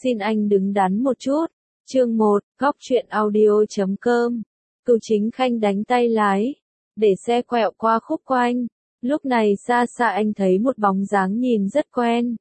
Xin anh đứng đắn một chút. Chương 1, góc truyện audio.com. Cửu Chính Khanh đánh tay lái, để xe quẹo qua khúc quanh. Lúc này xa xa anh thấy một bóng dáng nhìn rất quen.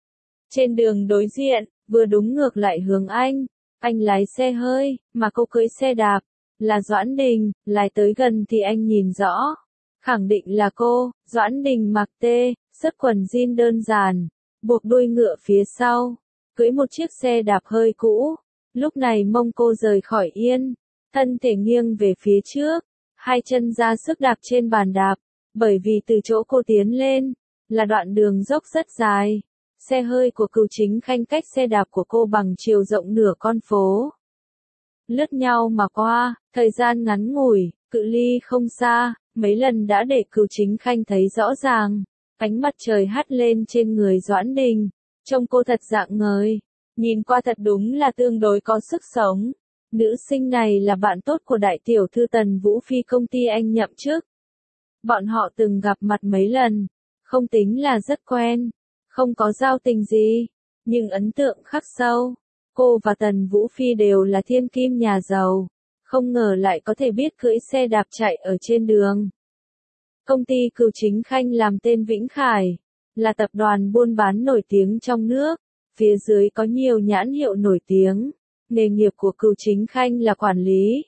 Trên đường đối diện, vừa đúng ngược lại hướng anh lái xe hơi, mà cô cưỡi xe đạp, là Doãn Đình, lái tới gần thì anh nhìn rõ. Khẳng định là cô. Doãn Đình mặc sất quần jean đơn giản, buộc đuôi ngựa phía sau, cưỡi một chiếc xe đạp hơi cũ. Lúc này mông cô rời khỏi yên, thân thể nghiêng về phía trước, hai chân ra sức đạp trên bàn đạp, bởi vì từ chỗ cô tiến lên, là đoạn đường dốc rất dài. Xe hơi của Cửu Chính Khanh cách xe đạp của cô bằng chiều rộng nửa con phố. Lướt nhau mà qua, thời gian ngắn ngủi, cự ly không xa, mấy lần đã để Cửu Chính Khanh thấy rõ ràng. Ánh mặt trời hắt lên trên người Doãn Đình, trông cô thật rạng ngời, nhìn qua thật đúng là tương đối có sức sống. Nữ sinh này là bạn tốt của đại tiểu thư Tần Vũ Phi công ty anh nhậm chức. Bọn họ từng gặp mặt mấy lần, không tính là rất quen, không có giao tình gì, nhưng ấn tượng khắc sâu. Cô và Tần Vũ Phi đều là thiên kim nhà giàu, không ngờ lại có thể biết cưỡi xe đạp chạy ở trên đường. Công ty Cửu Chính Khanh làm tên Vĩnh Khải, là tập đoàn buôn bán nổi tiếng trong nước, phía dưới có nhiều nhãn hiệu nổi tiếng. Nghề nghiệp của Cửu Chính Khanh là quản lý,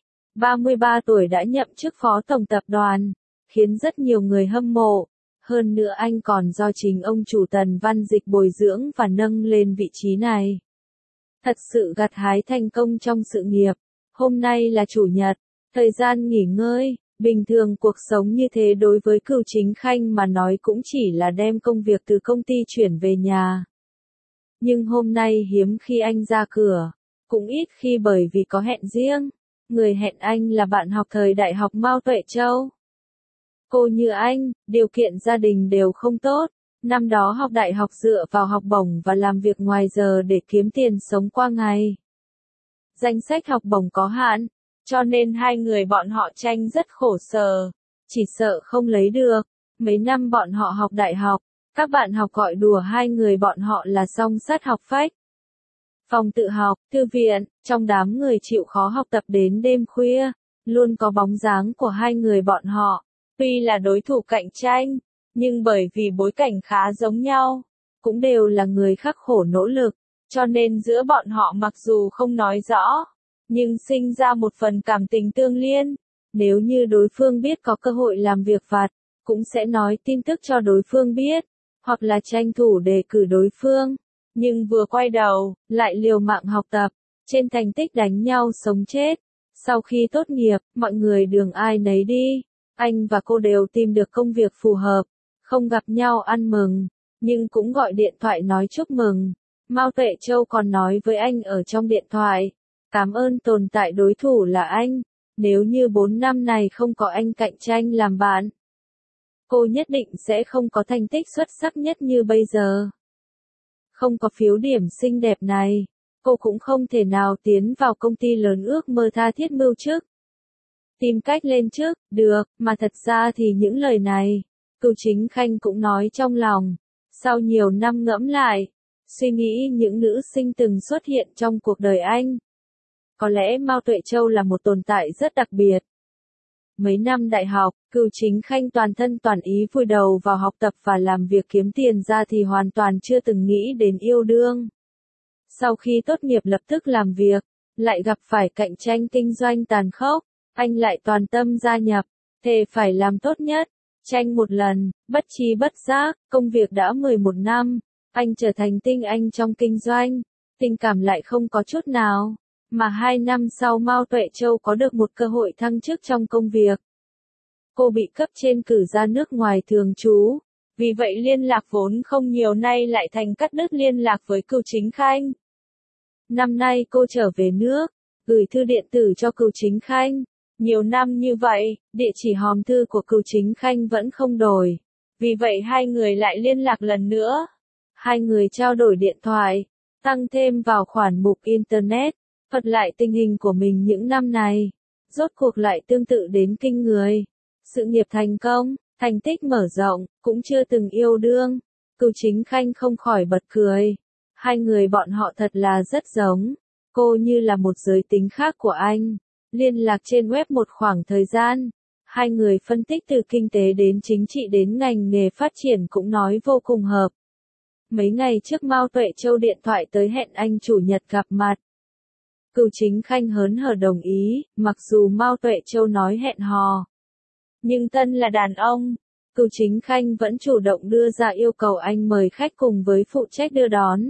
33 tuổi đã nhậm chức phó tổng tập đoàn, khiến rất nhiều người hâm mộ. Hơn nữa anh còn do chính ông chủ Tần Văn Dịch bồi dưỡng và nâng lên vị trí này. Thật sự gặt hái thành công trong sự nghiệp. Hôm nay là chủ nhật, thời gian nghỉ ngơi. Bình thường cuộc sống như thế đối với Cửu Chính Khanh mà nói cũng chỉ là đem công việc từ công ty chuyển về nhà. Nhưng hôm nay hiếm khi anh ra cửa, cũng ít khi bởi vì có hẹn riêng. Người hẹn anh là bạn học thời đại học Mao Tuệ Châu. Cô như anh, điều kiện gia đình đều không tốt. Năm đó học đại học dựa vào học bổng và làm việc ngoài giờ để kiếm tiền sống qua ngày. Danh sách học bổng có hạn, cho nên hai người bọn họ tranh rất khổ sở, chỉ sợ không lấy được. Mấy năm bọn họ học đại học, các bạn học gọi đùa hai người bọn họ là song sắt học phách. Phòng tự học, thư viện, trong đám người chịu khó học tập đến đêm khuya, luôn có bóng dáng của hai người bọn họ. Tuy là đối thủ cạnh tranh, nhưng bởi vì bối cảnh khá giống nhau, cũng đều là người khắc khổ nỗ lực, cho nên giữa bọn họ mặc dù không nói rõ, nhưng sinh ra một phần cảm tình tương liên. Nếu như đối phương biết có cơ hội làm việc vặt, cũng sẽ nói tin tức cho đối phương biết, hoặc là tranh thủ đề cử đối phương. Nhưng vừa quay đầu, lại liều mạng học tập, trên thành tích đánh nhau sống chết. Sau khi tốt nghiệp, mọi người đường ai nấy đi. Anh và cô đều tìm được công việc phù hợp, không gặp nhau ăn mừng, nhưng cũng gọi điện thoại nói chúc mừng. Mao Tuệ Châu còn nói với anh ở trong điện thoại, cảm ơn tồn tại đối thủ là anh, nếu như 4 năm này không có anh cạnh tranh làm bạn, cô nhất định sẽ không có thành tích xuất sắc nhất như bây giờ. Không có phiếu điểm xinh đẹp này, cô cũng không thể nào tiến vào công ty lớn ước mơ tha thiết mưu chức. Tìm cách lên chức, được, mà thật ra thì những lời này, Cửu Chính Khanh cũng nói trong lòng. Sau nhiều năm ngẫm lại, suy nghĩ những nữ sinh từng xuất hiện trong cuộc đời anh, có lẽ Mao Tuệ Châu là một tồn tại rất đặc biệt. Mấy năm đại học, Cửu Chính Khanh toàn thân toàn ý vùi đầu vào học tập và làm việc kiếm tiền ra thì hoàn toàn chưa từng nghĩ đến yêu đương. Sau khi tốt nghiệp lập tức làm việc, lại gặp phải cạnh tranh kinh doanh tàn khốc, anh lại toàn tâm gia nhập, thề phải làm tốt nhất. Tranh một lần, bất chi bất giác, công việc đã 11 năm, anh trở thành tinh anh trong kinh doanh, tình cảm lại không có chút nào. Mà 2 năm sau Mao Tuệ Châu có được một cơ hội thăng chức trong công việc. Cô bị cấp trên cử ra nước ngoài thường trú, vì vậy liên lạc vốn không nhiều nay lại thành cắt đứt liên lạc với Cửu Chính Khanh. Năm nay cô trở về nước, gửi thư điện tử cho Cửu Chính Khanh. Nhiều năm như vậy, địa chỉ hòm thư của Cửu Chính Khanh vẫn không đổi. Vì vậy hai người lại liên lạc lần nữa. Hai người trao đổi điện thoại, tăng thêm vào khoản mục Internet, thuật lại tình hình của mình những năm này. Rốt cuộc lại tương tự đến kinh người. Sự nghiệp thành công, thành tích mở rộng, cũng chưa từng yêu đương. Cửu Chính Khanh không khỏi bật cười. Hai người bọn họ thật là rất giống. Cô như là một giới tính khác của anh. Liên lạc trên web một khoảng thời gian. Hai người phân tích từ kinh tế đến chính trị đến ngành nghề phát triển cũng nói vô cùng hợp. Mấy ngày trước Mao Tuệ Châu điện thoại tới hẹn anh chủ nhật gặp mặt. Cửu Chính Khanh hớn hở đồng ý, mặc dù Mao Tuệ Châu nói hẹn hò. Nhưng thân là đàn ông, Cửu Chính Khanh vẫn chủ động đưa ra yêu cầu anh mời khách cùng với phụ trách đưa đón.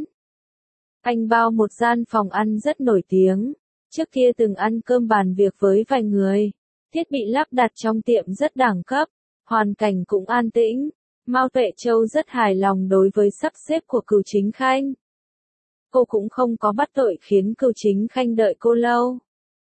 Anh bao một gian phòng ăn rất nổi tiếng, trước kia từng ăn cơm bàn việc với vài người. Thiết bị lắp đặt trong tiệm rất đẳng cấp, hoàn cảnh cũng an tĩnh. Mao Tuệ Châu rất hài lòng đối với sắp xếp của Cửu Chính Khanh. Cô cũng không có bắt tội khiến Cửu Chính Khanh đợi cô lâu.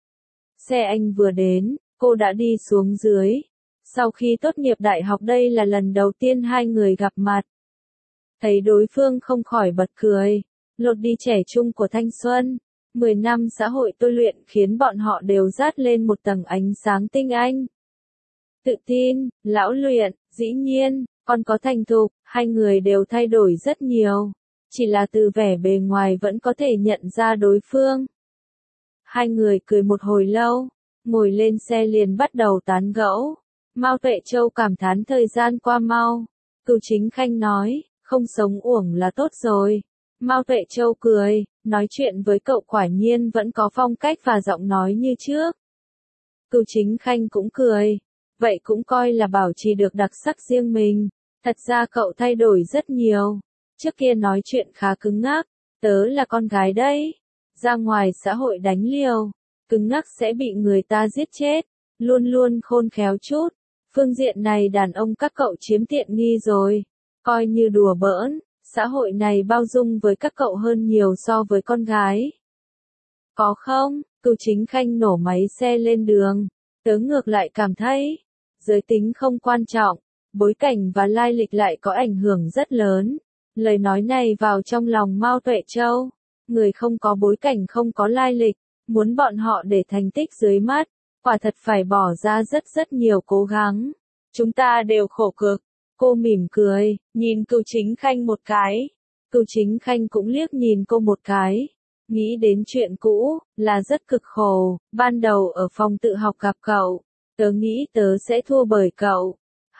Xe anh vừa đến, cô đã đi xuống dưới. Sau khi tốt nghiệp đại học đây là lần đầu tiên hai người gặp mặt. Thấy đối phương không khỏi bật cười. Lột đi trẻ trung của thanh xuân. 10 năm xã hội tôi luyện khiến bọn họ đều dát lên một tầng ánh sáng tinh anh. Tự tin, lão luyện, dĩ nhiên, còn có thành thục, hai người đều thay đổi rất nhiều. Chỉ là từ vẻ bề ngoài vẫn có thể nhận ra đối phương. Hai người cười một hồi lâu, ngồi lên xe liền bắt đầu tán gẫu. Mao Tuệ Châu cảm thán thời gian qua mau. Cửu Chính Khanh nói, không sống uổng là tốt rồi. Mao Tuệ Châu cười, nói chuyện với cậu quả nhiên vẫn có phong cách và giọng nói như trước. Cửu Chính Khanh cũng cười, vậy cũng coi là bảo trì được đặc sắc riêng mình. Thật ra cậu thay đổi rất nhiều. Trước kia nói chuyện khá cứng ngắc, tớ là con gái đấy. Ra ngoài xã hội đánh liều, cứng ngắc sẽ bị người ta giết chết, luôn luôn khôn khéo chút. Phương diện này đàn ông các cậu chiếm tiện nghi rồi, coi như đùa bỡn, xã hội này bao dung với các cậu hơn nhiều so với con gái. Có không? Cửu Chính Khanh nổ máy xe lên đường, tớ ngược lại cảm thấy, giới tính không quan trọng, bối cảnh và lai lịch lại có ảnh hưởng rất lớn. Lời nói này vào trong lòng Mao Tuệ Châu, người không có bối cảnh không có lai lịch, muốn bọn họ để thành tích dưới mắt, quả thật phải bỏ ra rất nhiều cố gắng. Chúng ta đều khổ cực. Cô mỉm cười, nhìn Cửu Chính Khanh một cái. Cửu Chính Khanh cũng liếc nhìn cô một cái. Nghĩ đến chuyện cũ, là rất cực khổ. Ban đầu ở phòng tự học gặp cậu, tớ nghĩ tớ sẽ thua bởi cậu.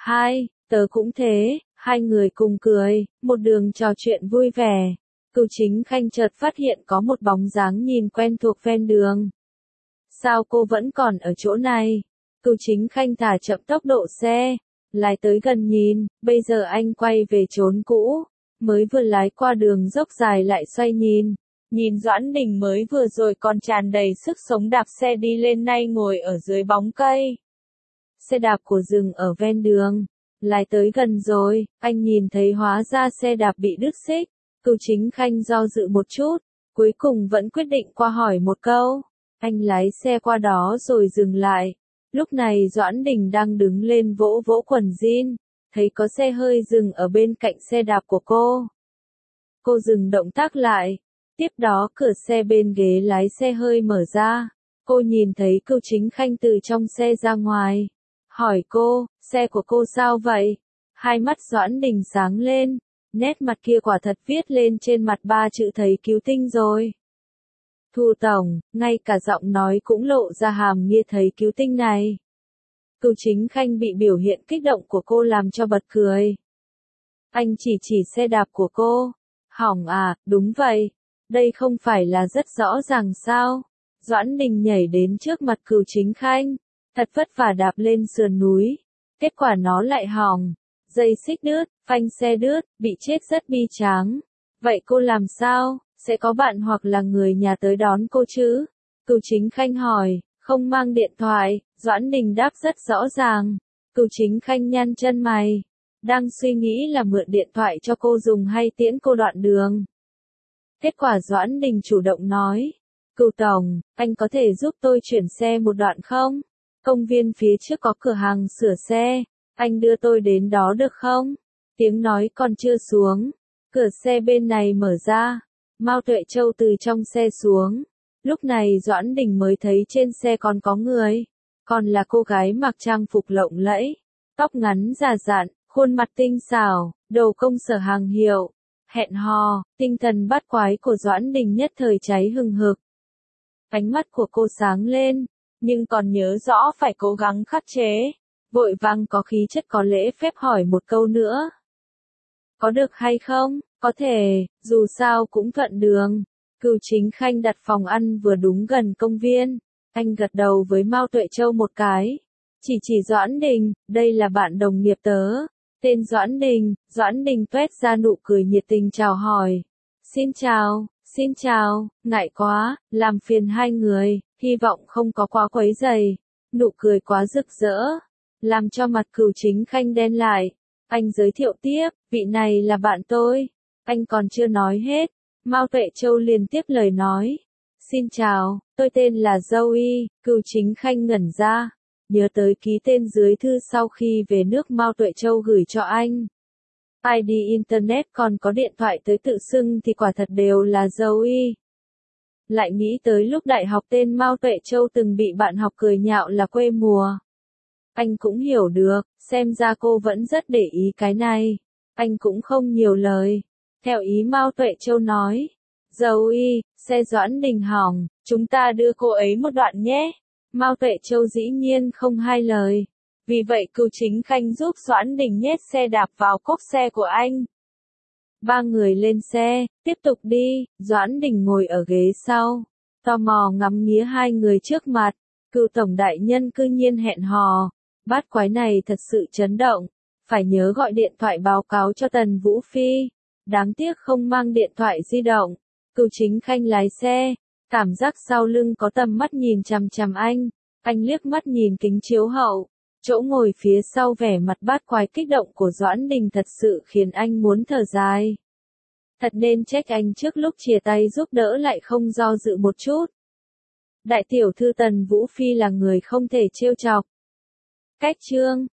Tớ cũng thế. Hai người cùng cười, một đường trò chuyện vui vẻ. Cửu Chính Khanh chợt phát hiện có một bóng dáng nhìn quen thuộc ven đường. Sao cô vẫn còn ở chỗ này? Cửu Chính Khanh thả chậm tốc độ xe, lái tới gần nhìn, bây giờ anh quay về chốn cũ, mới vừa lái qua đường dốc dài lại xoay nhìn Doãn Đình mới vừa rồi còn tràn đầy sức sống đạp xe đi lên nay ngồi ở dưới bóng cây. Xe đạp của dừng ở ven đường. Lái tới gần rồi, anh nhìn thấy hóa ra xe đạp bị đứt xích. Cửu Chính Khanh do dự một chút, cuối cùng vẫn quyết định qua hỏi một câu. Anh lái xe qua đó rồi dừng lại. Lúc này Doãn Đình đang đứng lên vỗ vỗ quần jean, thấy có xe hơi dừng ở bên cạnh xe đạp của cô. Cô dừng động tác lại, tiếp đó cửa xe bên ghế lái xe hơi mở ra. Cô nhìn thấy Cửu Chính Khanh từ trong xe ra ngoài. Hỏi cô, xe của cô sao vậy? Hai mắt Doãn Đình sáng lên, nét mặt kia quả thật viết lên trên mặt ba chữ thấy cứu tinh rồi. Thu tổng, ngay cả giọng nói cũng lộ ra hàm nghĩa thấy cứu tinh này. Cửu Chính Khanh bị biểu hiện kích động của cô làm cho bật cười. Anh chỉ xe đạp của cô. Hỏng à, đúng vậy. Đây không phải là rất rõ ràng sao? Doãn Đình nhảy đến trước mặt Cửu Chính Khanh. Thật vất vả đạp lên sườn núi. Kết quả nó lại hỏng. Dây xích đứt, phanh xe đứt, bị chết rất bi tráng. Vậy cô làm sao? Sẽ có bạn hoặc là người nhà tới đón cô chứ? Cửu Chính Khanh hỏi, không mang điện thoại. Doãn Đình đáp rất rõ ràng. Cửu Chính Khanh nhăn chân mày. Đang suy nghĩ là mượn điện thoại cho cô dùng hay tiễn cô đoạn đường. Kết quả Doãn Đình chủ động nói. Cửu tổng, anh có thể giúp tôi chuyển xe một đoạn không? Công viên phía trước có cửa hàng sửa xe, anh đưa tôi đến đó được không? Tiếng nói còn chưa xuống, cửa xe bên này mở ra, Mao Tuệ Châu từ trong xe xuống. Lúc này Doãn Đình mới thấy trên xe còn có người, còn là cô gái mặc trang phục lộng lẫy, tóc ngắn già dặn, khuôn mặt tinh xảo, đồ công sở hàng hiệu. hẹn hò, tinh thần bát quái của Doãn Đình nhất thời cháy hừng hực. Ánh mắt của cô sáng lên, nhưng còn nhớ rõ phải cố gắng khắc chế, vội vàng có khí chất có lễ phép hỏi một câu nữa. Có được hay không? Có thể, dù sao cũng thuận đường. Cửu Chính Khanh đặt phòng ăn vừa đúng gần công viên. Anh gật đầu với Mao Tuệ Châu một cái. Chỉ Doãn Đình, đây là bạn đồng nghiệp tớ. Tên Doãn Đình tuét ra nụ cười nhiệt tình chào hỏi. Xin chào, ngại quá, làm phiền hai người, hy vọng không có quá quấy rầy. Nụ cười quá rực rỡ, làm cho mặt Cửu Chính Khanh đen lại. Anh giới thiệu tiếp, vị này là bạn tôi. Anh còn chưa nói hết, Mao Tuệ Châu liền tiếp lời nói. Xin chào, tôi tên là Zoe, Cửu Chính Khanh ngẩn ra. Nhớ tới ký tên dưới thư sau khi về nước Mao Tuệ Châu gửi cho anh. ID Internet còn có điện thoại tới tự xưng thì quả thật đều là Zoe. Lại nghĩ tới lúc đại học tên Mao Tuệ Châu từng bị bạn học cười nhạo là quê mùa. Anh cũng hiểu được, xem ra cô vẫn rất để ý cái này. Anh cũng không nhiều lời. Theo ý Mao Tuệ Châu nói. Zoe, xe Doãn Đình hỏng, chúng ta đưa cô ấy một đoạn nhé. Mao Tuệ Châu dĩ nhiên không hai lời. Vì vậy Cửu Chính Khanh giúp Doãn Đình nhét xe đạp vào cốp xe của anh. Ba người lên xe, tiếp tục đi, Doãn Đình ngồi ở ghế sau. Tò mò ngắm nghía hai người trước mặt. Cửu tổng đại nhân cư nhiên hẹn hò. Bát quái này thật sự chấn động. Phải nhớ gọi điện thoại báo cáo cho Tần Vũ Phi. Đáng tiếc không mang điện thoại di động. Cửu Chính Khanh lái xe. Cảm giác sau lưng có tầm mắt nhìn chằm chằm anh. Anh liếc mắt nhìn kính chiếu hậu. Chỗ ngồi phía sau vẻ mặt bát quái kích động của Doãn Đình thật sự khiến anh muốn thở dài. Thật nên trách anh trước lúc chia tay giúp đỡ lại không do dự một chút. Đại tiểu thư Tần Vũ Phi là người không thể trêu chọc. Cách chương